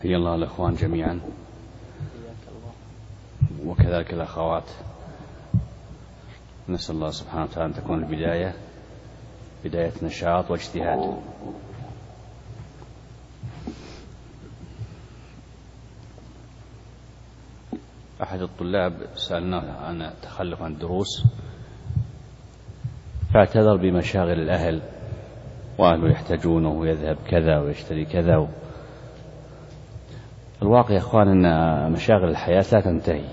حيا الله الأخوان جميعا وكذلك الأخوات. نسأل الله سبحانه وتعالى أن تكون البداية بداية نشاط واجتهاد. أحد الطلاب سألناه عن تخلف عن الدروس فاعتذر بمشاغل الأهل وأهله يحتاجونه ويذهب كذا ويشتري كذا. الواقع يا أخوان أن مشاغل الحياة لا تنتهي،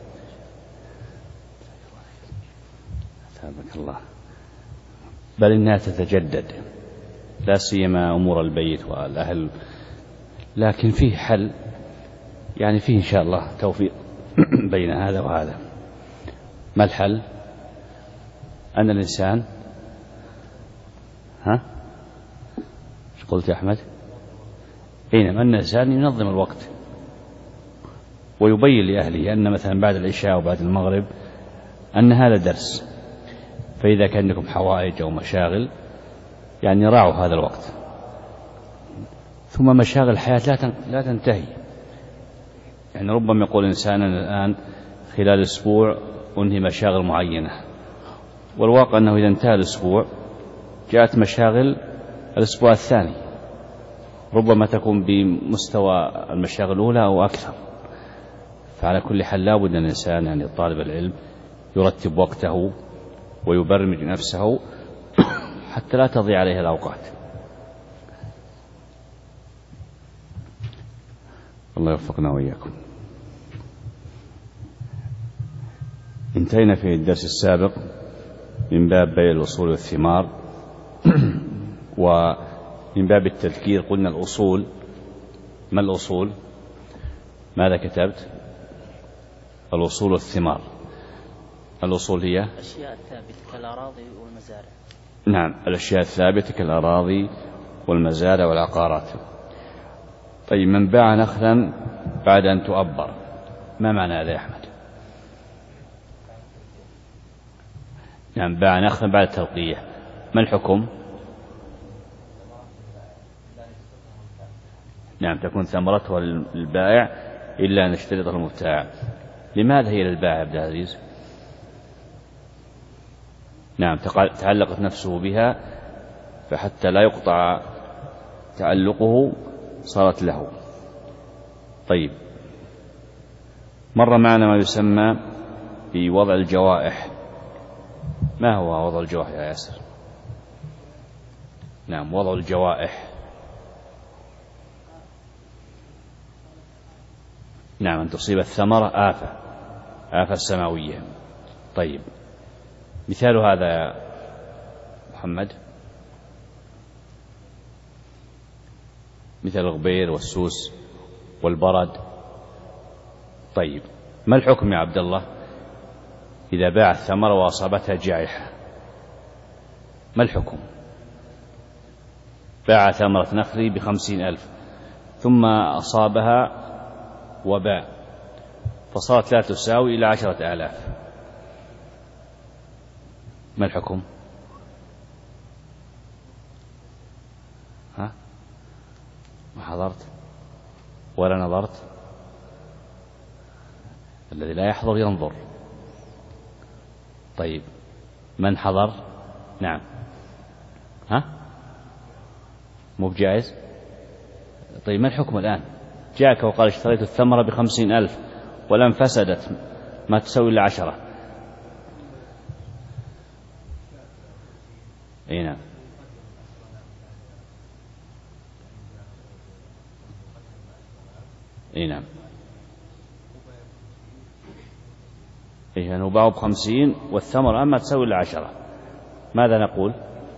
أثابك الله، بل إنها تتجدد، لا سيما أمور البيت والأهل. لكن فيه حل، يعني فيه إن شاء الله توفيق بين هذا وهذا. ما الحل؟ أن الإنسان ايش قلت يا أحمد؟ أن الإنسان ينظم الوقت ويبين لأهله أن مثلا بعد العشاء وبعد المغرب أن هذا درس، فإذا كان لكم حوائج أو مشاغل يعني راعوا هذا الوقت. ثم مشاغل الحياة لا تنتهي، يعني ربما يقول إنسان الآن خلال أسبوع أنهي مشاغل معينة، والواقع أنه إذا انتهى الأسبوع جاءت مشاغل الأسبوع الثاني، ربما تكون بمستوى المشاغل الأولى أو أكثر. فعلى كل حال لا بد أن الإنسان يعني طالب العلم يرتب وقته ويبرمج نفسه حتى لا تضيع عليه الأوقات. الله يوفقنا وإياكم. انتهينا في الدرس السابق من باب بيع الأصول والثمار ومن باب التذكير قلنا الأصول. ما الأصول؟ ماذا كتبت؟ الأصول والثمار. الأصول هي الأشياء الثابتة كالأراضي والمزارع. نعم، الأشياء الثابتة كالأراضي والمزارع والعقارات. طيب، من باع نخلا بعد أن تؤبر، ما معنى هذا يا أحمد؟ نعم، باع نخلا بعد التلقية، ما الحكم؟ نعم، تكون ثمرته للبائع إلا أن يشترط المبتاع. لماذا هي للبائع يا عبد العزيز؟ نعم، تعلقت نفسه بها فحتى لا يقطع تعلقه صارت له. طيب، مر معنا ما يسمى بوضع الجوائح. ما هو وضع الجوائح يا ياسر؟ نعم، وضع الجوائح. نعم، أن تصيب الثمرة آفة سماوية. طيب، مثال هذا يا محمد؟ مثل الغبير والسوس والبرد. طيب، ما الحكم يا عبد الله إذا باع الثمرة وأصابتها جائحة؟ ما الحكم؟ باع ثمرة نخلي ب50,000 ثم أصابها وباء فصارت لا تساوي إلى 10,000، ما الحكم؟ ما حضرت ولا نظرت؟ الذي لا يحضر ينظر. طيب، من حضر؟ نعم. مو بجائز؟ طيب، ما الحكم الآن؟ جاءك وقال اشتريت الثمرة ب50,000 ولم فسدت ما تسوي إلا 10. أي نعم. أي نعم. إيه، أنه باعوا ب50 والثمرة ما تسوي إلا 10، ماذا نقول؟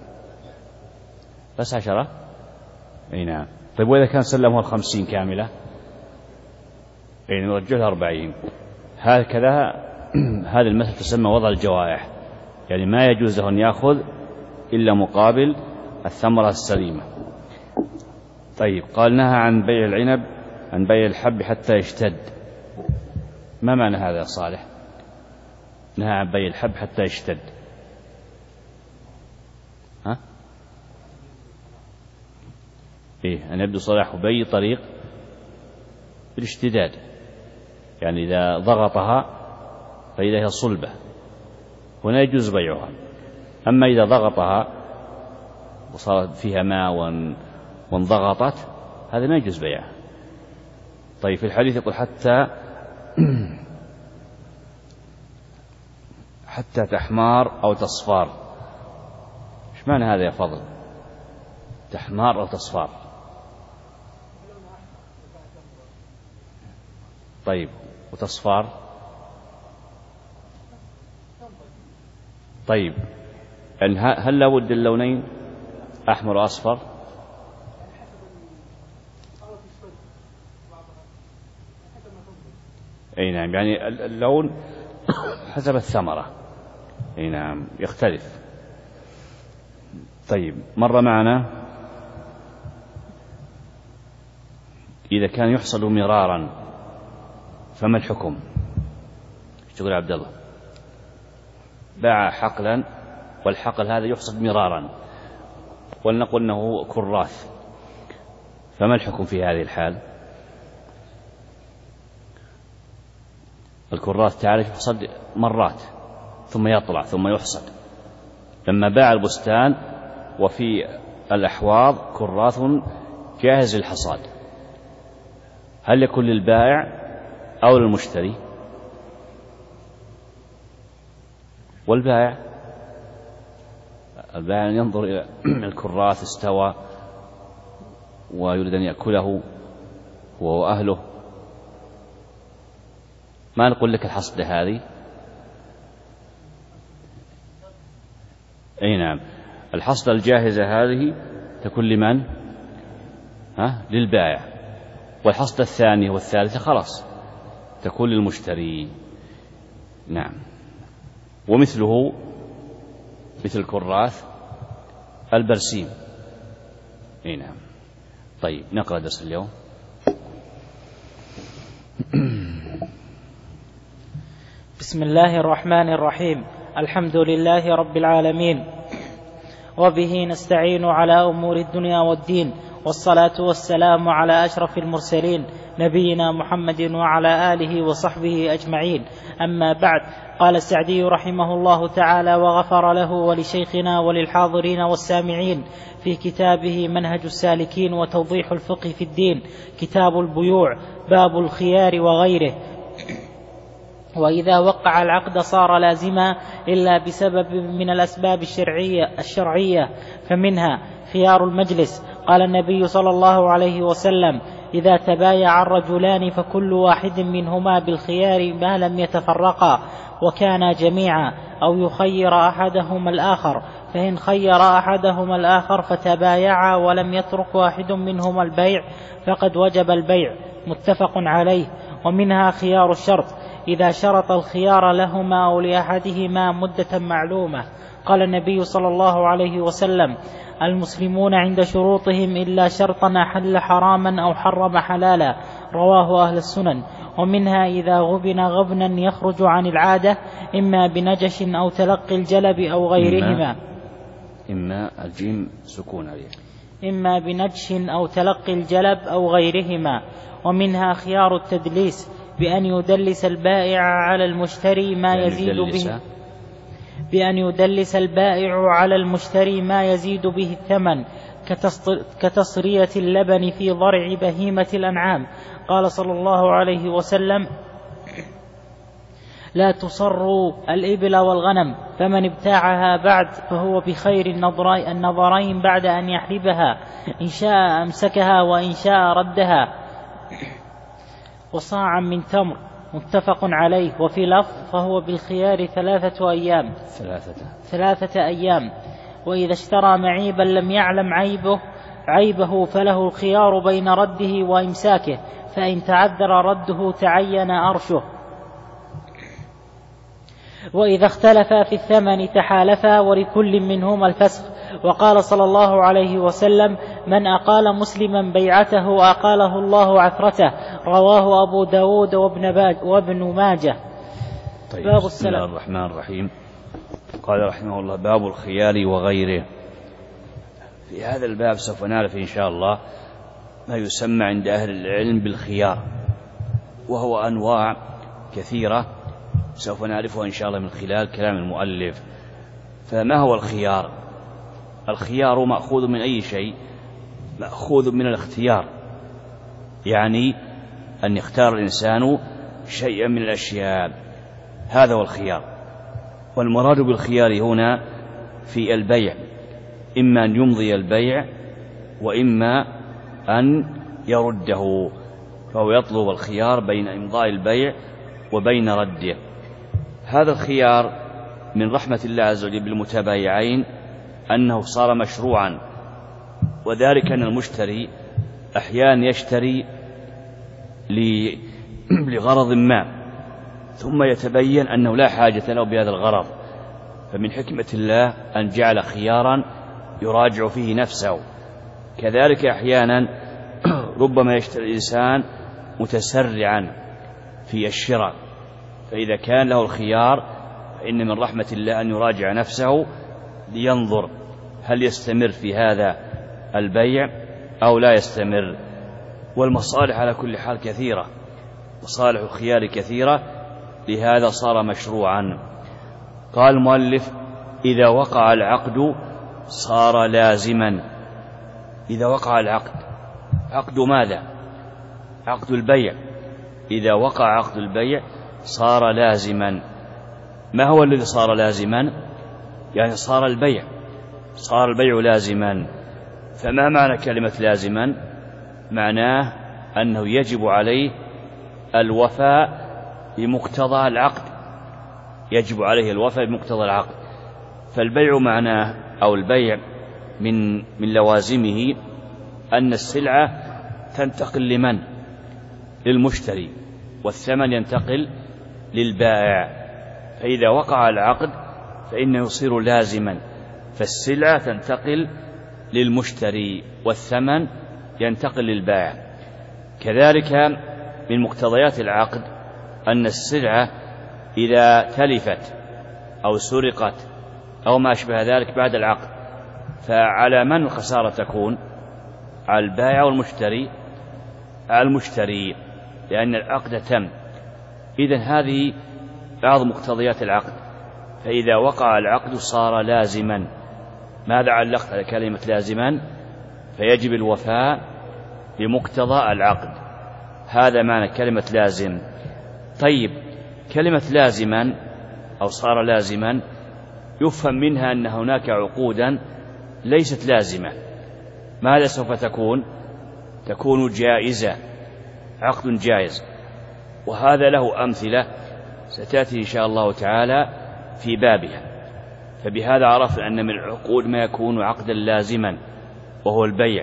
بس 10؟ أي نعم. طيب، وإذا كان سلمه 50 كاملة؟ يعني نرجعها 40. هكذا هذه المسألة تسمى وضع الجوائح، يعني ما يجوز له أن يأخذ إلا مقابل الثمرة السليمة. طيب، قال نهى عن بيع العنب عن بيع الحب حتى يشتد. ما معنى هذا يا صالح؟ نهى عن بيع الحب حتى يشتد. أن يبدو صلاح بي طريق بالاشتداد، يعني إذا ضغطها فإذا هي صلبة هنا يجوز بيعها. أما إذا دغطها وصارت فيها ماء وانضغطت هذا ما يجوز بيعها. طيب في الحديث يقول حتى تحمار أو تصفار. إيش معنى هذا يا فضل؟ تحمار أو تصفار. طيب وتصفار؟ طيب يعني هل لابد اللونين أحمر وأصفر؟ أي نعم، يعني اللون حسب الثمرة. أي نعم يختلف. طيب مر معنا إذا كان يحصل مرارا فما الحكم؟ تقول عبد الله باع حقلا والحقل هذا يحصل مرارا ولنقل أنه كراث، فما الحكم في هذه الحال؟ الكراث تعرف يحصد مرات ثم يطلع ثم يحصد. لما باع البستان وفي الأحواض كراث جاهز للحصاد، هل يكون للبائع أو للمشتري؟ والبائع ينظر إلى الكراث استوى ويريد أن يأكله هو وأهله، ما نقول لك الحصد هذه. أي نعم، الحصد الجاهزة هذه تكون لمن؟ للبائع، والحصد الثانية والثالثة خلاص تكون للمشتري. نعم. ومثله مثل الكراث البرسيم. أي نعم. طيب نقرأ درس اليوم. بسم الله الرحمن الرحيم. الحمد لله رب العالمين، وبه نستعين على أمور الدنيا والدين، والصلاة والسلام على أشرف المرسلين نبينا محمد وعلى آله وصحبه أجمعين. أما بعد، قال السعدي رحمه الله تعالى وغفر له ولشيخنا وللحاضرين والسامعين في كتابه منهج السالكين وتوضيح الفقه في الدين كتاب البيوع باب الخيار وغيره. وإذا وقع العقد صار لازما إلا بسبب من الأسباب الشرعية فمنها خيار المجلس. قال النبي صلى الله عليه وسلم: إذا تبايع الرجلان فكل واحد منهما بالخيار ما لم يتفرقا وكانا جميعا، أو يخير أحدهما الآخر، فإن خير أحدهما الآخر فتبايعا ولم يترك واحد منهما البيع فقد وجب البيع. متفق عليه. ومنها خيار الشرط، إذا شرط الخيار لهما أو لأحدهما مدة معلومة. قال النبي صلى الله عليه وسلم: المسلمون عند شروطهم إلا شرطا أحل حراما أو حرم حلالا. رواه أهل السنن. ومنها إذا غبن غبنا يخرج عن العادة إما بنجش أو تلقي الجلب أو غيرهما. إما الجيم سكون عليه. إما بنجش أو تلقي الجلب أو غيرهما. ومنها خيار التدليس، بأن يدلس البائع على المشتري ما يزيد به، بأن يدلس البائع على المشتري ما يزيد به الثمن، كتصرية اللبن في ضرع بهيمة الأنعام. قال صلى الله عليه وسلم: لا تصروا الإبل والغنم، فمن ابتاعها بعد فهو بخير النظرين بعد أن يحلبها، إن شاء أمسكها وإن شاء ردها. وصاعا من تمر. متفق عليه. وفي لفظ: فهو بالخيار 3 أيام. 3 أيام. وإذا اشترى معيبا لم يعلم عيبه فله الخيار بين رده وإمساكه، فإن تعذر رده تعين أرشه. وإذا اختلفا في الثمن تحالفا ولكل منهما الفسخ. وقال صلى الله عليه وسلم: من أقال مسلما بيعته أقاله الله عثرته. رواه أبو داود وابن ماجه. طيب. باب بسم الله الرحمن الرحيم. قال رحمه الله: باب الخيار وغيره. في هذا الباب سوف نعرف إن شاء الله ما يسمى عند أهل العلم بالخيار. وهو أنواع كثيرة سوف نعرفها إن شاء الله من خلال كلام المؤلف. فما هو الخيار؟ الخيار مأخوذ من أي شيء؟ مأخوذ من الاختيار، يعني أن يختار الإنسان شيئا من الأشياء، هذا هو الخيار. والمراد بالخيار هنا في البيع إما أن يمضي البيع وإما أن يرده، فهو يطلب الخيار بين إمضاء البيع وبين رده. هذا الخيار من رحمة الله عز وجل بالمتبايعين أنه صار مشروعا، وذلك أن المشتري أحيانا يشتري لغرض ما ثم يتبين أنه لا حاجة له بهذا الغرض، فمن حكمة الله أن جعل خيارا يراجع فيه نفسه. كذلك أحيانا ربما يشتري الإنسان متسرعا في الشراء، فإذا كان له الخيار فإن من رحمة الله أن يراجع نفسه لينظر هل يستمر في هذا البيع أو لا يستمر. والمصالح على كل حال كثيرة، مصالح الخيار كثيرة، لهذا صار مشروعا. قال المؤلف: إذا وقع العقد صار لازما. إذا وقع العقد، عقد ماذا؟ عقد البيع. إذا وقع عقد البيع صار لازما. ما هو الذي صار لازما؟ يعني صار البيع لازما. فما معنى كلمة لازما؟ معناه أنه يجب عليه الوفاء بمقتضى العقد، يجب عليه الوفاء بمقتضى العقد. فالبيع معناه أو البيع من لوازمه أن السلعة تنتقل لمن؟ للمشتري، والثمن ينتقل للبائع. فإذا وقع العقد فإنه يصير لازما، فالسلعة تنتقل للمشتري والثمن ينتقل للبائع. كذلك من مقتضيات العقد أن السلعة إذا تلفت أو سرقت أو ما أشبه ذلك بعد العقد فعلى من الخسارة تكون؟ على البائع والمشتري؟ على المشتري، لأن العقد تم. إذن هذه بعض مقتضيات العقد. فإذا وقع العقد صار لازما. ماذا علقت على كلمة لازما؟ فيجب الوفاء بمقتضى العقد، هذا معنى كلمة لازم. طيب، كلمة لازما أو صار لازما يفهم منها أن هناك عقودا ليست لازمة. ماذا سوف تكون؟ تكون جائزة، عقد جائز، وهذا له أمثلة ستأتي إن شاء الله تعالى في بابها. فبهذا عرفنا أن من العقود ما يكون عقدا لازما وهو البيع،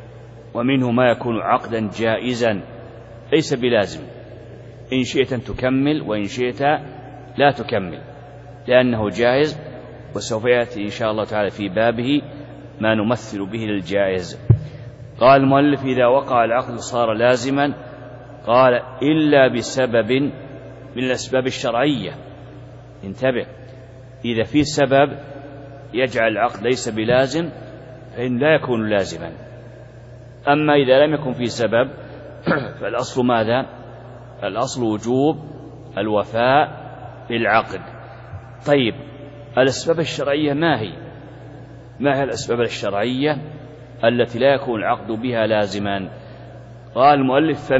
ومنه ما يكون عقدا جائزا ليس بلازم، إن شئت تكمل وإن شئت لا تكمل، لأنه جائز، وسوف يأتي إن شاء الله تعالى في بابه ما نمثل به للجائز. قال المؤلف: إذا وقع العقد صار لازما. قال: إلا بسبب من الأسباب الشرعية. انتبه، إذا في سبب يجعل العقد ليس بلازم فإن لا يكون لازما. أما إذا لم يكن في سبب فالأصل ماذا؟ الأصل وجوب الوفاء بالعقد. طيب، الأسباب الشرعية ما هي؟ ما هي الأسباب الشرعية التي لا يكون العقد بها لازما؟ قال المؤلف: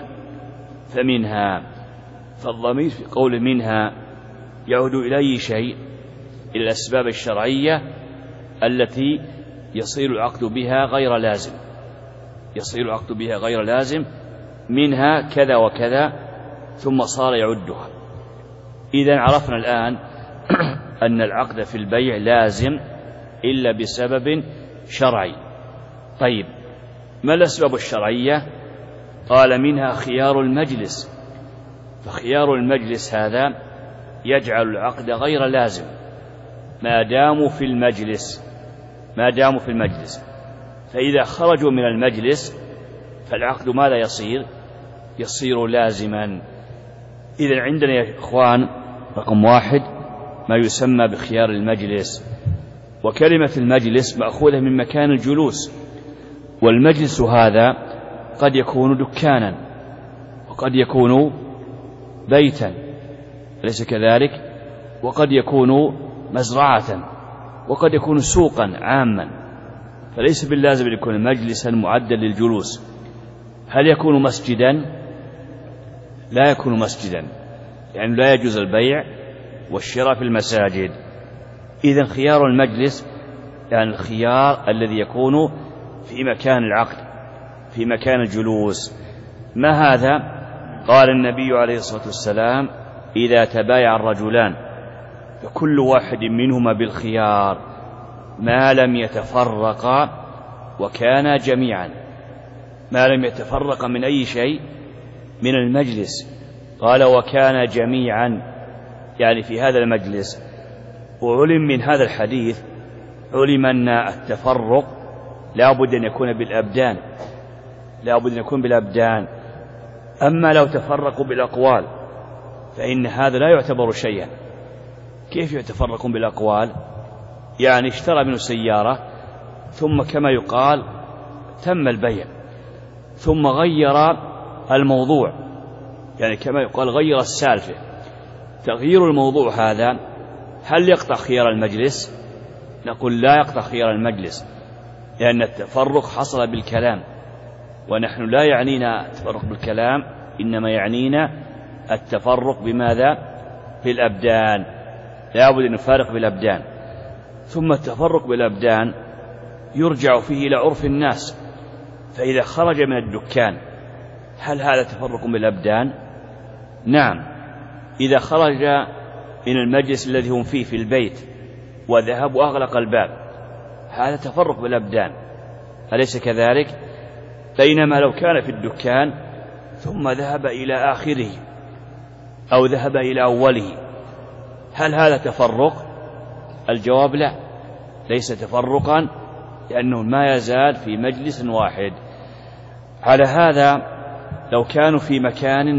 فمنها. فالضمير في قول منها يعود إلى أي شيء؟ إلى الأسباب الشرعية التي يصير العقد بها غير لازم، يصير العقد بها غير لازم، منها كذا وكذا، ثم صار يعدها. إذن عرفنا الآن أن العقد في البيع لازم إلا بسبب شرعي. طيب، ما الأسباب الشرعية؟ قال: منها خيار المجلس. فخيار المجلس هذا يجعل العقد غير لازم ما داموا في المجلس. فإذا خرجوا من المجلس فالعقد ماذا يصير لازما. إذن عندنا يا إخوان رقم 1 ما يسمى بخيار المجلس. وكلمة المجلس مأخوذة من مكان الجلوس، والمجلس هذا قد يكون دكانا وقد يكون بيتا أليس كذلك؟ وقد يكون مزرعة، وقد يكون سوقا عاما، فليس باللازم أن يكون مجلسا معدا للجلوس. هل يكون مسجدا؟ لا يكون مسجدا، يعني لا يجوز البيع والشراء في المساجد. إذن خيار المجلس يعني الخيار الذي يكون في مكان العقد، في مكان الجلوس. ما هذا؟ قال النبي عليه الصلاة والسلام: إذا تبايع الرجلان فكل واحد منهما بالخيار ما لم يتفرقا وكانا جميعا. ما لم يتفرق من أي شيء؟ من المجلس. قال وكان جميعا، يعني في هذا المجلس. وعلم من هذا الحديث علم أن التفرق لا بد أن يكون بالأبدان، لا بد أن يكون بالأبدان. أما لو تفرقوا بالأقوال فإن هذا لا يعتبر شيئا. كيف يتفرقون بالأقوال؟ يعني اشترى منه سيارة ثم كما يقال تم البيع، ثم غير الموضوع، يعني كما يقال غير السالفة. تغيير الموضوع هذا هل يقطع خيار المجلس؟ نقول لا يقطع خيار المجلس، لأن التفرق حصل بالكلام، ونحن لا يعنينا التفرق بالكلام، إنما يعنينا التفرق بماذا؟ بالأبدان. لا بد أن نفارق بالأبدان. ثم التفرق بالأبدان يرجع فيه إلى عرف الناس، فإذا خرج من الدكان هل هذا تفرق بالأبدان؟ نعم. إذا خرج من المجلس الذي هم فيه في البيت وذهب وأغلق الباب هذا تفرق بالأبدان، أليس كذلك؟ بينما لو كان في الدكان ثم ذهب إلى آخره أو ذهب إلى أوله هل هذا تفرق؟ الجواب لا، ليس تفرقا، لأنه ما يزال في مجلس واحد. على هذا لو كانوا في مكان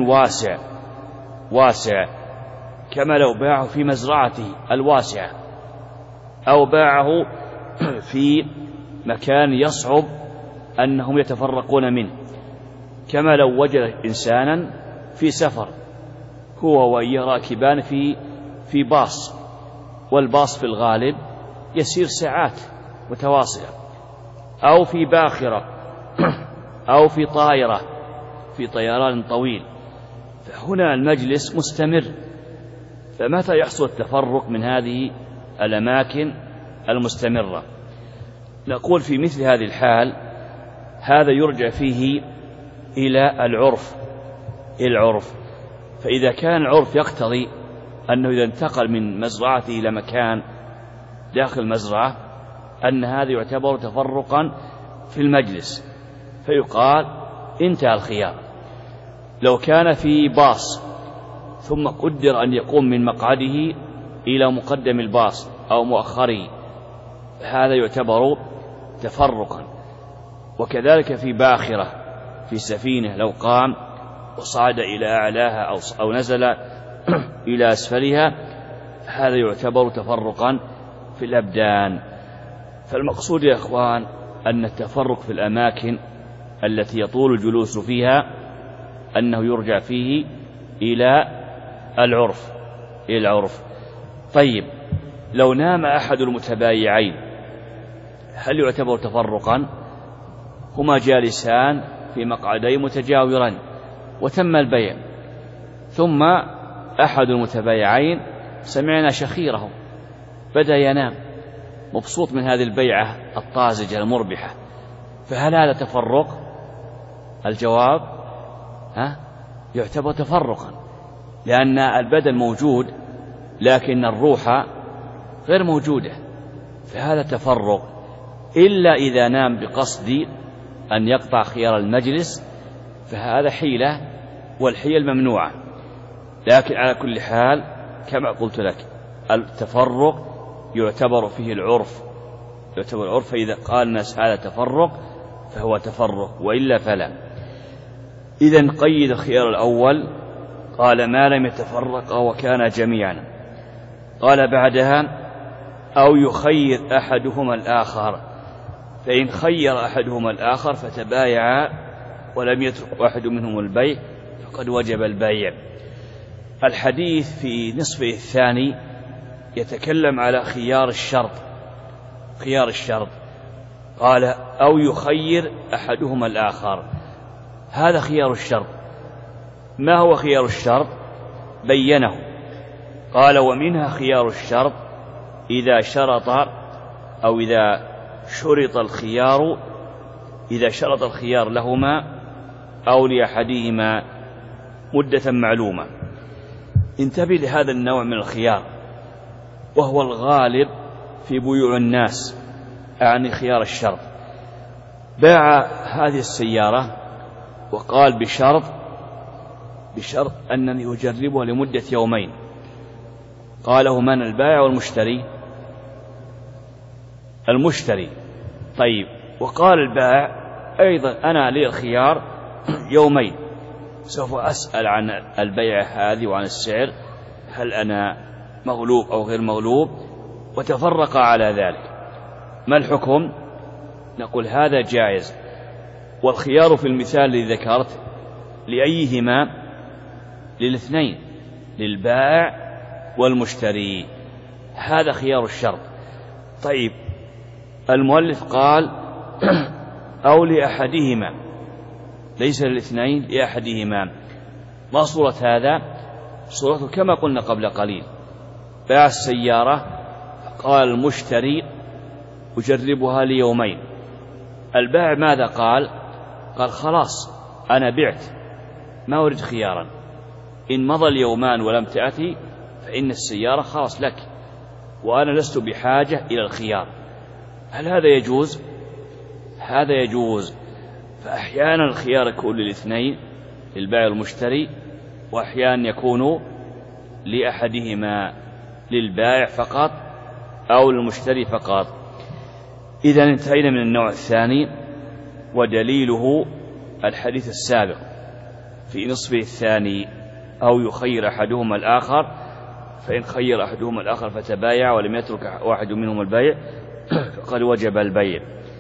واسع كما لو باعه في مزرعته الواسعة أو باعه في مكان يصعب أنهم يتفرقون منه، كما لو وجد إنسانا في سفر هو وإياه راكبان في باص، والباص في الغالب يسير ساعات متواصلة، أو في باخرة أو في طائرة في طيران طويل، فهنا المجلس مستمر. فمتى يحصل التفرق من هذه الأماكن المستمرة؟ نقول في مثل هذه الحال هذا يرجع فيه إلى العرف. فإذا كان العرف يقتضي أنه إذا انتقل من مزرعته إلى مكان داخل المزرعة أن هذا يعتبر تفرقا في المجلس، فيقال انتهى الخيار. لو كان في باص ثم قدر أن يقوم من مقعده إلى مقدم الباص أو مؤخره هذا يعتبر تفرقا. وكذلك في باخرة في سفينة لو قام وصعد إلى أعلاها أو نزل إلى أسفلها هذا يعتبر تفرقا في الأبدان. فالمقصود يا أخوان أن التفرق في الأماكن التي يطول الجلوس فيها أنه يرجع فيه إلى العرف. طيب لو نام أحد المتبايعين هل يعتبر تفرقا؟ هما جالسان في مقعدين متجاوران وتم البيع، ثم أحد المتبايعين سمعنا شخيره بدأ ينام مبسوط من هذه البيعة الطازجة المربحة، فهل هذا تفرق؟ الجواب يعتبر تفرقا، لأن البدن موجود لكن الروح غير موجودة، فهذا تفرق. إلا إذا نام بقصد أن يقطع خيار المجلس فهذا حيلة، والحيل ممنوعة. لكن على كل حال كما قلت لك التفرق يعتبر فيه العرف، فإذا قال الناس هذا تفرق فهو تفرق، وإلا فلا. إذن قيد الخيار الأول، قال ما لم يتفرق وكان جميعا. قال بعدها أو يخير أحدهما الآخر، فإن خير أحدهما الآخر فتبايعا ولم يترك واحد منهم البيع فقد وجب البيع. الحديث في نصفه الثاني يتكلم على خيار الشرط. خيار الشرط قال أو يخير أحدهما الآخر، هذا خيار الشرط. ما هو خيار الشرط؟ بينه، قال ومنها خيار الشرط إذا شرط أو إذا شرط الخيار، إذا شرط الخيار لهما أو لأحدهما مدة معلومة. انتبه لهذا النوع من الخيار، وهو الغالب في بيوع الناس، أعني خيار الشرط. باع هذه السيارة وقال بشرط أنني أجربها لمدة يومين. قاله من؟ البائع والمشتري؟ المشتري. طيب، وقال البائع أيضا أنا لي الخيار يومين، سوف أسأل عن البيع هذه وعن السعر، هل أنا مغلوب أو غير مغلوب، وتفرق على ذلك. ما الحكم؟ نقول هذا جائز. والخيار في المثال الذي ذكرت لأيهما؟ للاثنين، للبائع والمشتري، هذا خيار الشرط. طيب، المؤلف قال أو لأحدهما، ليس للاثنين، لأحدهما. ما صورة هذا؟ صورته كما قلنا قبل قليل، باع السيارة قال المشتري أجربها ليومين. البائع ماذا قال؟ قال خلاص أنا بعت، ما أريد خيارا، إن مضى اليومان ولم تأتي فإن السيارة خلاص لك، وأنا لست بحاجة إلى الخيار. هل هذا يجوز؟ هذا يجوز. فأحيانا الخيار يكون للاثنين، للبائع والمشتري، وأحيانا يكون لأحدهما، للبائع فقط أو للمشتري فقط. إذا انتهينا من النوع الثاني، ودليله الحديث السابق في نصفه الثاني أو يخير أحدهما الآخر، فإن خير أحدهما الآخر فتبايع ولم يترك واحد منهم البيع فقد وجب البيع.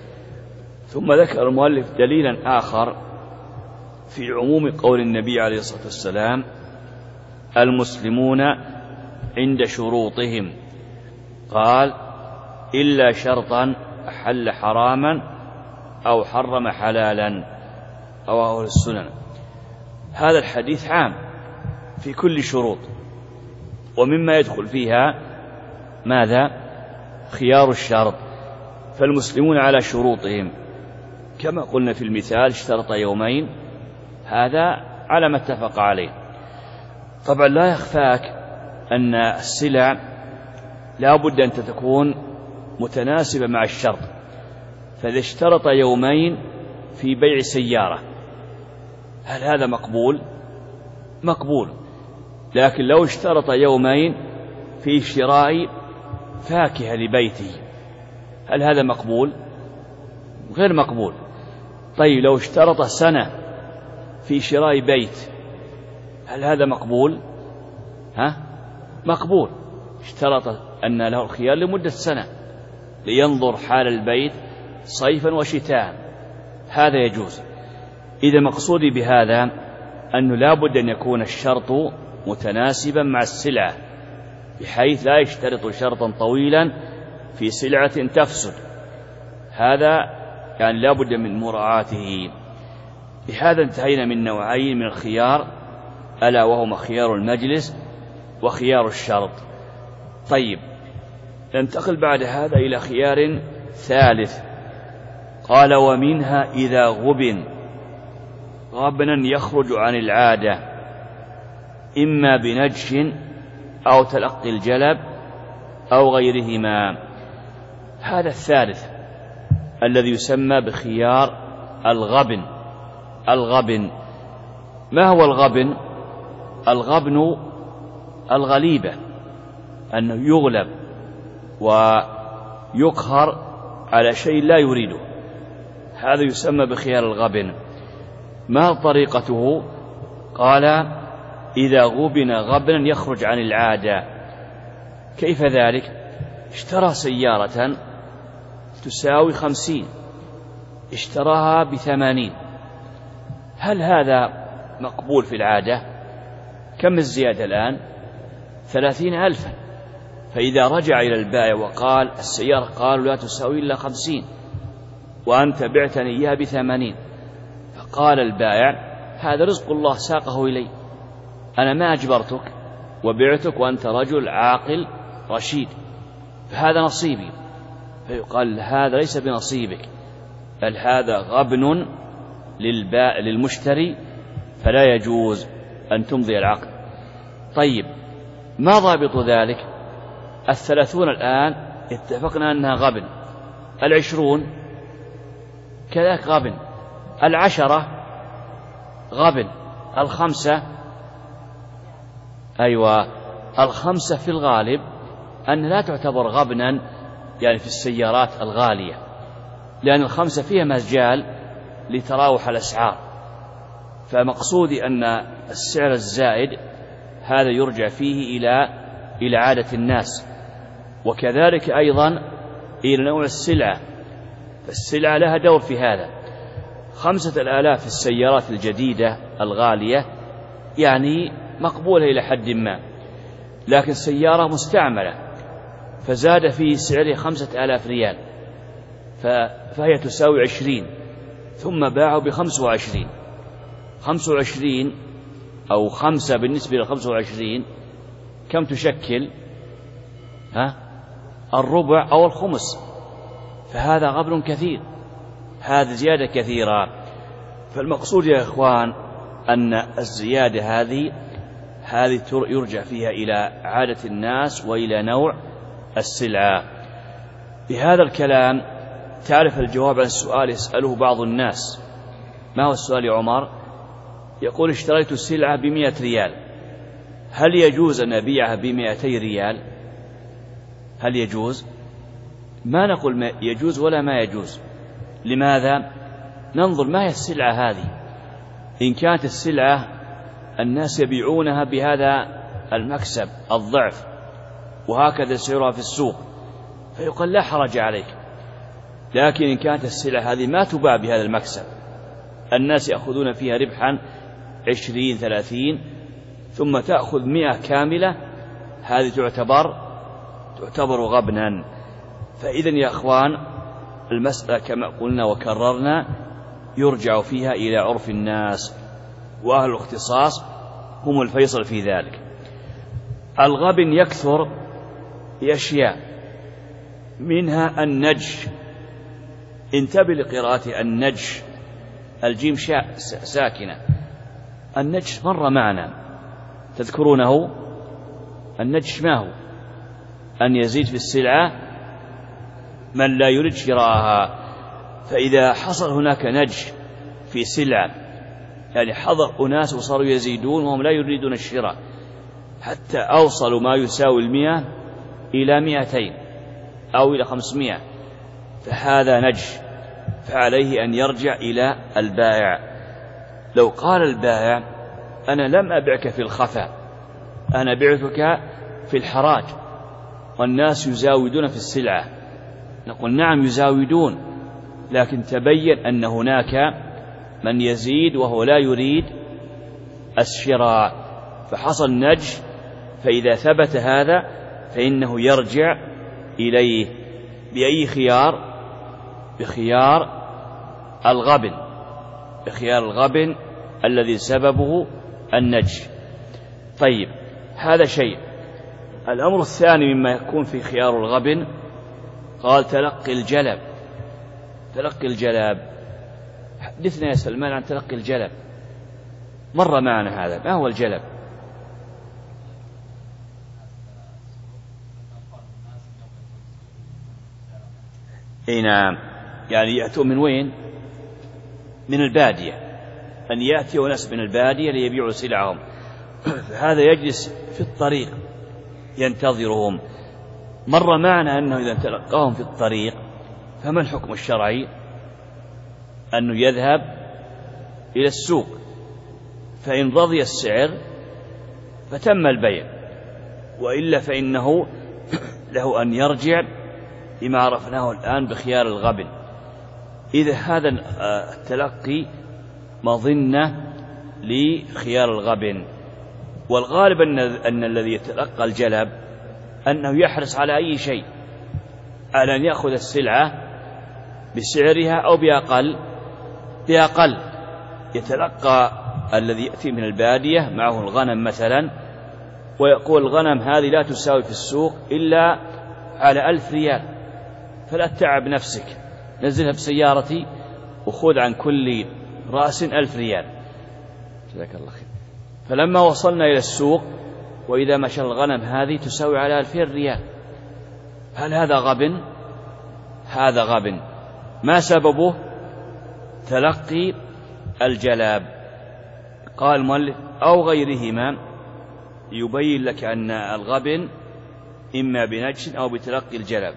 ثم ذكر المؤلف دليلا آخر في عموم قول النبي عليه الصلاة والسلام المسلمون عند شروطهم، قال إلا شرطا أحل حراما أو حرم حلالا، رواه أهل السنن. هذا الحديث عام في كل شروط، ومما يدخل فيها ماذا؟ خيار الشرط. فالمسلمون على شروطهم، كما قلنا في المثال اشترط يومين، هذا على ما اتفق عليه. طبعا لا يخفاك أن السلع لا بد أن تكون متناسبة مع الشرط. فإذا اشترط يومين في بيع سيارة، هل هذا مقبول؟ مقبول. لكن لو اشترط يومين في شراء فاكهة لبيته، هل هذا مقبول؟ غير مقبول. طيب، لو اشترط سنة في شراء بيت، هل هذا مقبول؟ مقبول. اشترط أن له الخيار لمدة سنة لينظر حال البيت صيفا وشتاء، هذا يجوز. إذا مقصودي بهذا أنه لا بد أن يكون الشرط متناسبا مع السلعة، بحيث لا يشترط شرطا طويلا في سلعة تفسد، هذا يعني لا بد من مراعاته. بهذا انتهينا من نوعين من الخيار، ألا وهما خيار المجلس وخيار الشرط. طيب، ننتقل بعد هذا إلى خيار ثالث، قال ومنها إذا غبنا يخرج عن العادة، إما بنجش أو تلقي الجلب أو غيرهما. هذا الثالث الذي يسمى بخيار الغبن. ما هو الغبن؟ الغبن الغليبة، أنه يغلب ويقهر على شيء لا يريده، هذا يسمى بخيار الغبن. ما طريقته؟ قال إذا غبن غبنا يخرج عن العادة. كيف ذلك؟ اشترى سيارة تساوي 50، اشتراها ب80، هل هذا مقبول في العادة، كم الزيادة الآن؟ 30,000. فإذا رجع إلى البائع وقال السيارة قالوا لا تساوي إلا 50 وأنت بعتني إياها ب80، فقال البائع هذا رزق الله ساقه إلي، أنا ما أجبرتك وبعتك وأنت رجل عاقل رشيد، فهذا نصيبي. فيقال هذا ليس بنصيبك، بل هذا غبن للمشتري، فلا يجوز أن تمضي العقد. طيب، ما ضابط ذلك؟ 30 الآن اتفقنا أنها غبن، 20 كذلك غبن، 10 غبن، 5 أيوة 5 في الغالب أن لا تعتبر غبنا يعني في السيارات الغالية، لأن 5 فيها مجال لتراوح الأسعار. فمقصودي أن السعر الزائد هذا يرجع فيه إلى عادة الناس، وكذلك أيضا إلى نوع السلعة، فالسلعة لها دور في هذا. 5,000 في السيارات الجديدة الغالية يعني مقبولة إلى حد ما، لكن سيارة مستعملة فزاد في سعرها 5,000 ريال فهي تساوي 20، ثم باعوا ب25، 25 أو 5 بالنسبة ل25 كم تشكل؟ الربع أو الخمس، فهذا غبن كثير، هذه زيادة كثيرة. فالمقصود يا إخوان أن الزيادة هذه يرجع فيها إلى عادة الناس وإلى نوع السلعة. بهذا الكلام تعرف الجواب عن السؤال يسأله بعض الناس. ما هو السؤال يا عمر؟ يقول اشتريت السلعة ب100 ريال، هل يجوز أن أبيعها ب200 ريال؟ هل يجوز؟ ما نقول ما يجوز ولا ما يجوز. لماذا؟ ننظر ما هي السلعة هذه. إن كانت السلعة الناس يبيعونها بهذا المكسب الضعف وهكذا سعرها في السوق فيقال لا حرج عليك، لكن إن كانت السلعة هذه ما تباع بهذا المكسب، الناس يأخذون فيها ربحا 20-30 ثم تأخذ 100 كاملة، هذه تعتبر غبنا. فإذا يا أخوان المسألة كما قلنا وكررنا يرجع فيها إلى عرف الناس، وأهل الاختصاص هم الفيصل في ذلك. الغبن يكثر بأشياء، منها النج، انتبه لقراءة النج، الجيم ساكنة. النج مر معنا، تذكرونه؟ النج ما هو؟ أن يزيد في السلعة من لا يريد شراءها. فإذا حصل هناك نج في سلعة يعني حضر أناس وصاروا يزيدون وهم لا يريدون الشراء حتى أوصلوا ما يساوي 100 إلى 200 أو إلى 500، فهذا نج، فعليه أن يرجع إلى البائع. لو قال البائع أنا لم أبعك في الخفا، أنا بعتك في الحراج والناس يزاودون في السلعة، نقول نعم يزاودون، لكن تبين أن هناك من يزيد وهو لا يريد الشراء، فحصل نج. فإذا ثبت هذا فإنه يرجع إليه بأي خيار؟ بخيار الغبن الذي سببه النج. طيب، هذا شيء. الأمر الثاني مما يكون في خيار الغبن قال تلقي الجلب. حدثنا يا سلمان عن تلقي الجلب، مر معنا هذا، ما هو الجلب؟ اي نعم، يعني يأتوا من وين؟ من البادية، أن يأتي ناس من البادية ليبيعوا سلعهم، هذا يجلس في الطريق ينتظرهم. مر معنا أنه إذا تلقاهم في الطريق فما الحكم الشرعي؟ أنه يذهب إلى السوق، فإن رضي السعر فتم البيع، وإلا فإنه له أن يرجع بما عرفناه الآن بخيار الغبن. إذا هذا التلقي مظنة لخيار الغبن. والغالب أن الذي يتلقى الجلب أنه يحرص على أي شيء، على أن يأخذ السلعة بسعرها أو بأقل. يتلقى الذي يأتي من البادية معه الغنم مثلا، ويقول الغنم هذه لا تساوي في السوق إلا على 1000 ريال، فلا تتعب نفسك، نزلها بسيارتي وخذ عن كل رأس 1000 ريال. جزاك الله خير. فلما وصلنا إلى السوق وإذا ما شاء الغنم هذه تساوي على 2000 ريال، هل هذا غبن؟ هذا غبن. ما سببه؟ تلقي الجلاب. قال المؤلف أو غيرهما، يبين لك أن الغبن إما بنجس أو بتلقي الجلب.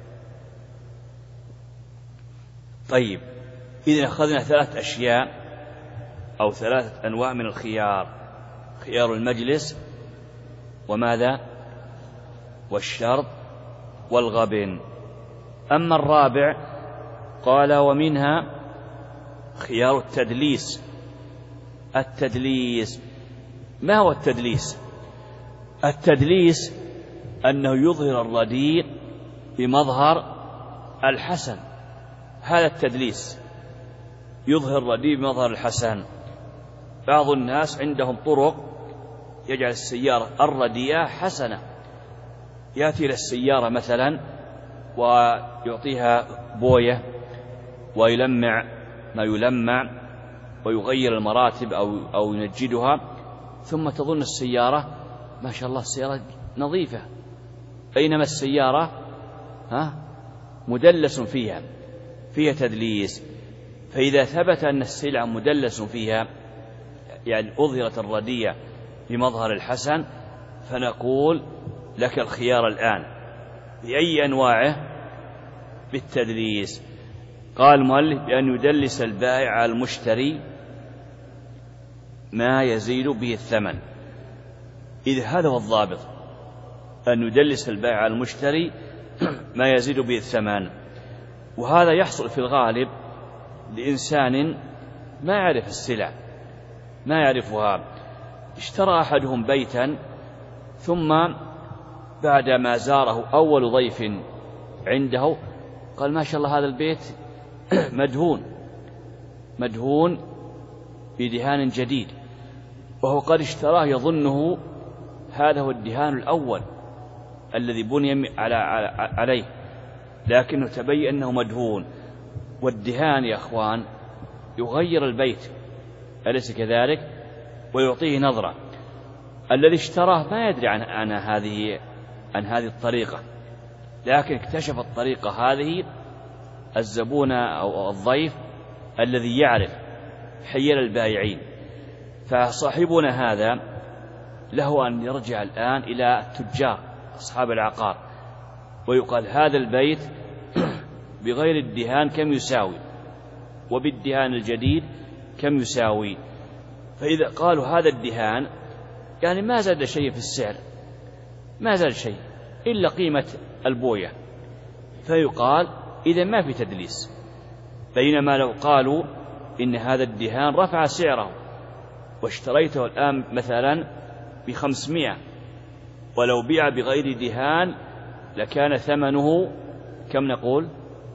طيب، إذن أخذنا 3 أشياء أو 3 أنواع من الخيار: خيار المجلس، وماذا؟ والشرط، والغبن. أما الرابع قال ومنها خيار التدليس. التدليس ما هو التدليس؟ التدليس أنه يظهر الرديء بمظهر الحسن، هذا التدليس، يظهر الرديء بمظهر الحسن. بعض الناس عندهم طرق يجعل السيارة الرديئة حسنة، يأتي إلى السيارة مثلا ويعطيها بوية ويلمع ما يلمع ويغير المراتب أو ينجدها، ثم تظن السيارة ما شاء الله السيارة نظيفة، بينما السيارة مدلس فيها تدليس. فإذا ثبت أن السلعة مدلس فيها، يعني أظهرت الردية بمظهر الحسن، فنقول لك الخيار الآن بأي أنواعه؟ بالتدليس. قال المؤلف بأن يدلس البائع على المشتري ما يزيد به الثمن. إذا هذا هو الضابط، أن يدلس البائع على المشتري ما يزيد به الثمن. وهذا يحصل في الغالب لإنسان ما يعرف السلع، ما يعرفها. اشترى أحدهم بيتا، ثم بعدما زاره أول ضيف عنده قال ما شاء الله هذا البيت مدهون بدهان جديد، وهو قد اشتراه يظنه هذا هو الدهان الأول الذي بني عليه، لكنه تبين أنه مدهون. والدهان يا أخوان يغير البيت، أليس كذلك؟ ويعطيه نظرة. الذي اشتراه ما يدري عن هذه الطريقة، لكن اكتشف الطريقة هذه الزبون أو الضيف الذي يعرف حيل البائعين. فصاحبنا هذا له أن يرجع الآن إلى التجار أصحاب العقار ويقال هذا البيت بغير الدهان كم يساوي، وبالدهان الجديد كم يساوي. فإذا قالوا هذا الدهان يعني ما زاد شيء في السعر، ما زاد شيء إلا قيمة البوية، فيقال إذا ما في تدليس. بينما لو قالوا إن هذا الدهان رفع سعره واشتريته الآن مثلا ب500، ولو بيع بغير دهان لكان ثمنه كم نقول؟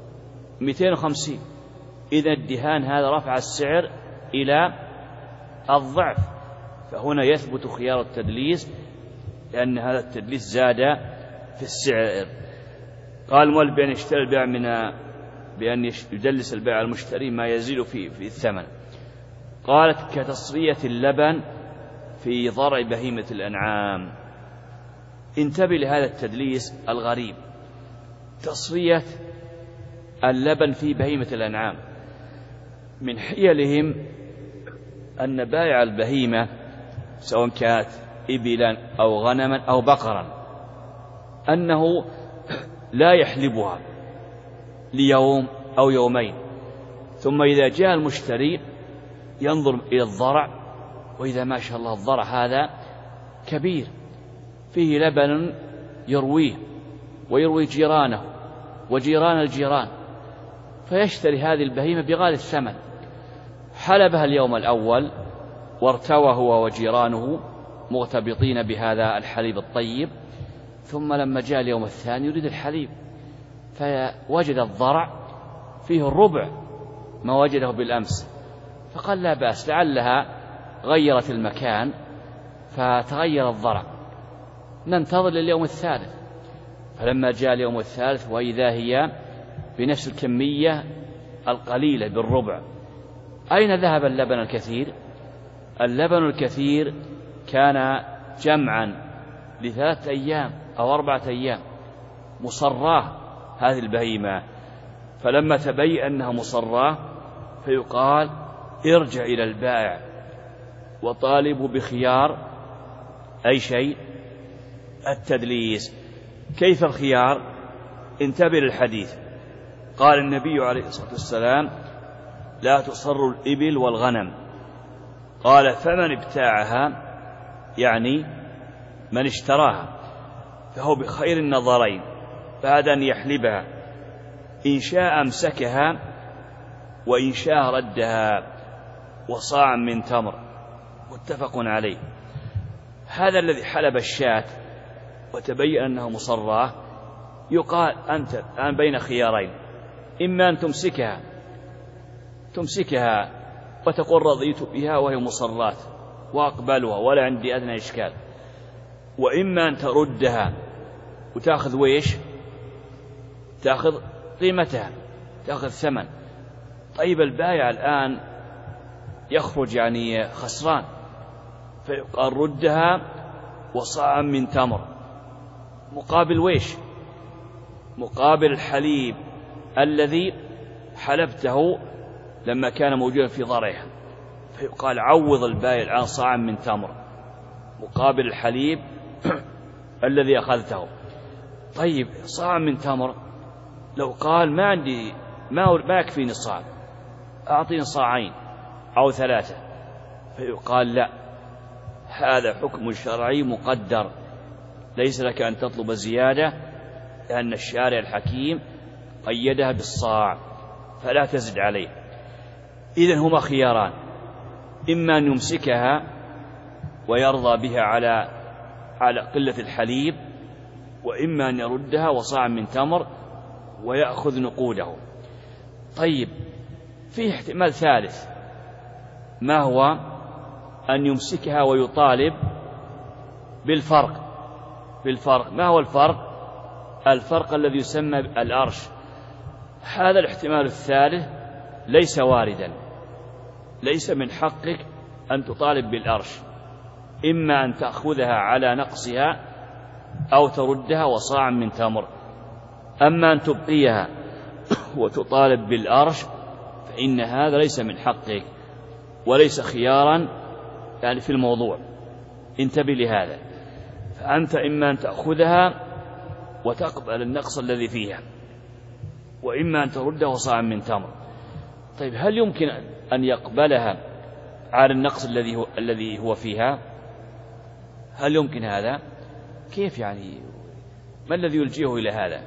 250. إذا الدهان هذا رفع السعر إلى الضعف، فهنا يثبت خيار التدليس لأن هذا التدليس زاد في السعر. قال المؤلف بأن يشتري البيع بأن يدلس البيع المشتري ما يزيد في الثمن. قالت كتصرية اللبن في ضرع بهيمة الأنعام. انتبه لهذا التدليس الغريب، تصرية اللبن في بهيمة الأنعام. من حيلهم أن بائع البهيمة سواء كانت إبلا أو غنما أو بقرا أنه لا يحلبها ليوم أو يومين، ثم إذا جاء المشتري ينظر إلى الضرع، وإذا ما شاء الله الضرع هذا كبير فيه لبن يرويه ويروي جيرانه وجيران الجيران، فيشتري هذه البهيمة بغالي الثمن. حلبها اليوم الأول وارتوى هو وجيرانه مغتبطين بهذا الحليب الطيب، ثم لما جاء اليوم الثاني يريد الحليب فوجد الضرع فيه الربع ما وجده بالأمس، فقال لا بأس لعلها غيرت المكان فتغير الضرع، ننتظر لليوم الثالث. فلما جاء اليوم الثالث وإذا هي بنفس الكمية القليلة بالربع. أين ذهب اللبن الكثير؟ اللبن الكثير كان جمعا ل3 أيام أو 4 أيام مصراه هذه البهيمة، فلما تبين أنها مصراه فيقال ارجع إلى البائع وطالبه بخيار أي شيء التدليس. كيف الخيار؟ انتبه للحديث. قال النبي عليه الصلاة والسلام لا تصر الإبل والغنم. قال فمن ابتاعها يعني من اشتراها فهو بخير النظرين بعد أن يحلبها، إن شاء أمسكها وإن شاء ردها، وصاع من تمر، متفق عليه. هذا الذي حلب الشاة وتبين أنه مصراه يقال أنت الآن بين خيارين، إما أن تمسكها وتقول رضيت بها وهي مصرات وأقبلها ولا عندي أدنى إشكال، وإما أن تردها وتأخذ ويش؟ تأخذ قيمتها، تأخذ ثمن. طيب البائع الآن يخرج يعني خسران، فيقال ردها وصاعا من تمر مقابل ويش؟ مقابل الحليب الذي حلبته لما كان موجودا في ضرعها، فيقال عوض البائع الآن صاعا من تمر مقابل الحليب الذي أخذته. طيب صاع من تمر، لو قال ما عندي ما يكفيني صاع، أعطيني صاعين أو 3، فيقال لا، هذا حكم شرعي مقدر، ليس لك أن تطلب زيادة، لأن الشارع الحكيم قيدها بالصاع فلا تزد عليه. إذن هما خياران، إما أن يمسكها ويرضى بها على قلة الحليب، وإما أن يردها وصاع من تمر ويأخذ نقوده. طيب فيه احتمال ثالث، ما هو؟ أن يمسكها ويطالب بالفرق. ما هو الفرق؟ الفرق الذي يسمى الأرش. هذا الاحتمال الثالث ليس واردا، ليس من حقك أن تطالب بالأرش، إما أن تأخذها على نقصها أو تردها وصاعا من تمر. أما أن تبقيها وتطالب بالأرش فإن هذا ليس من حقك وليس خيارا يعني في الموضوع، انتبه لهذا. فأنت إما أن تأخذها وتقبل النقص الذي فيها، وإما أن تردها وصاعا من تمر. طيب هل يمكن أن يقبلها على النقص الذي هو فيها؟ هل يمكن هذا؟ كيف يعني؟ ما الذي يلجئه إلى هذا؟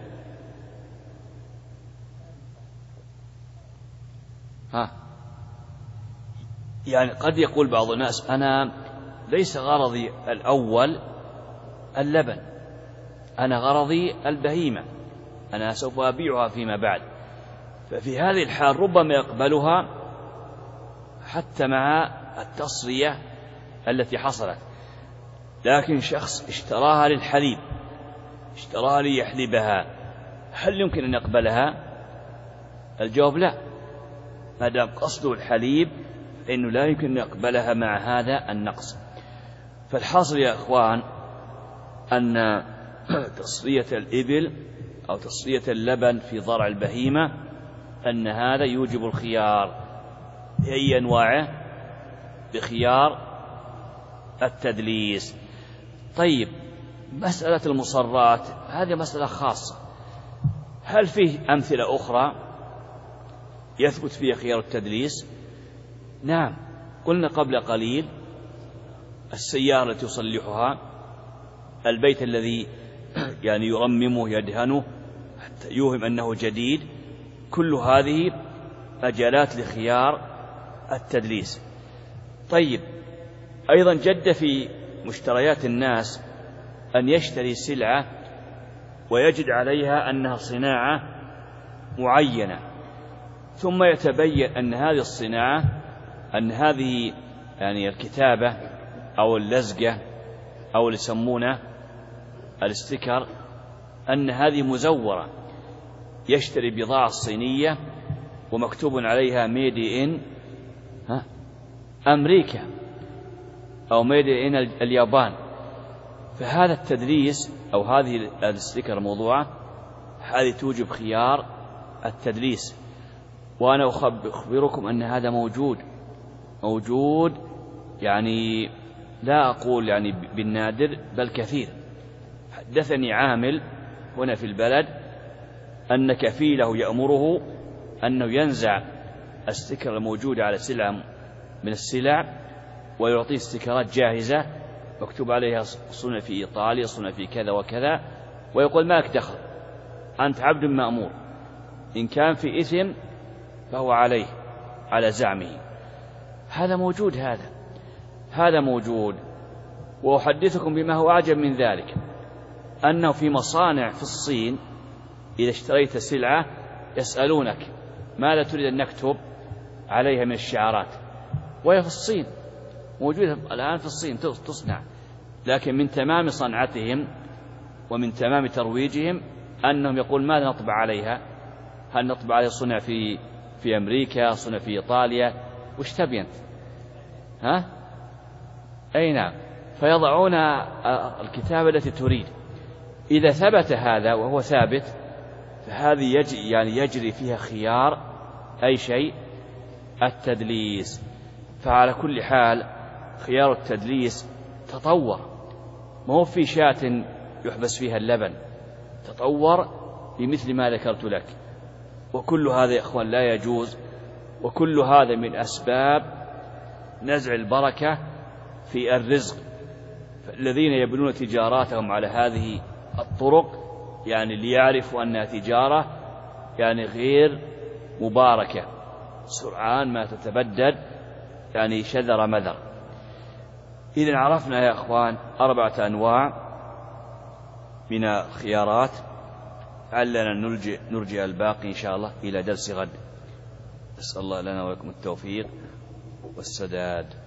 يعني قد يقول بعض الناس أنا ليس غرضي الأول اللبن، أنا غرضي البهيمة، أنا سوف أبيعها فيما بعد. ففي هذه الحال ربما يقبلها حتى مع التصرية التي حصلت. لكن شخص اشتراها للحليب، اشتراها ليحلبها، هل يمكن أن يقبلها؟ الجواب لا، ما دام قصده الحليب فإنه لا يمكن أن يقبلها مع هذا النقص. فالحاصل يا أخوان أن تصرية الإبل أو تصرية اللبن في ضرع البهيمة أن هذا يوجب الخيار بأي أنواعه، بخيار التدليس. طيب مسألة المصرات هذه مسألة خاصة، هل فيه أمثلة أخرى يثبت فيها خيار التدليس؟ نعم، قلنا قبل قليل السيارة التي يصلحها، البيت الذي يعني يرممه يدهنه حتى يوهم أنه جديد، كل هذه مجالات لخيار التدليس. طيب أيضا جد في مشتريات الناس أن يشتري سلعة ويجد عليها أنها صناعة معينة، ثم يتبين أن هذه الصناعة، أن هذه يعني الكتابة أو اللزقة أو اللي يسمونه الاستيكر، أن هذه مزورة. يشتري بضاعة صينية ومكتوب عليها ميد إن أمريكا أو ميد إن اليابان. فهذا التدليس أو هذه الاستيكر الموضوعة هذه توجب خيار التدليس. وأنا أخبركم أن هذا موجود يعني لا أقول يعني بالنادر بل كثير. حدثني عامل هنا في البلد أن كفيله يأمره أنه ينزع الستيكر الموجودة على سلعة من السلع ويعطيه استيكرات جاهزة مكتوب عليها صنع في إيطاليا، صنع في كذا وكذا، ويقول ما لك دخل، أنت عبد مأمور، إن كان في إثم فهو عليه على زعمه. هذا موجود، هذا موجود. وأحدثكم بما هو أعجب من ذلك، أنه في مصانع في الصين إذا اشتريت سلعة يسألونك ماذا تريد أن نكتب عليها من الشعارات، وهي في الصين موجودة الآن في الصين تصنع، لكن من تمام صنعتهم ومن تمام ترويجهم أنهم يقول ماذا نطبع عليها، هل نطبع عليها صنع في أمريكا، صنع في إيطاليا، وش تبي أنت؟ أي نعم. فيضعون الكتابة التي تريد. إذا ثبت هذا وهو ثابت فهذه يجري فيها خيار أي شيء التدليس. فعلى كل حال خيار التدليس تطور، ما هو في شاة يحبس فيها اللبن، تطور بمثل ما ذكرت لك. وكل هذا يا إخوان لا يجوز، وكل هذا من أسباب نزع البركة في الرزق. فالذين يبنون تجاراتهم على هذه الطرق يعني ليعرفوا أنها تجارة يعني غير مباركة، سرعان ما تتبدد يعني شذر مذر. إذن عرفنا يا أخوان 4 أنواع من الخيارات، علنا نرجع الباقي إن شاء الله إلى درس غد. أسأل الله لنا ولكم التوفيق والسداد.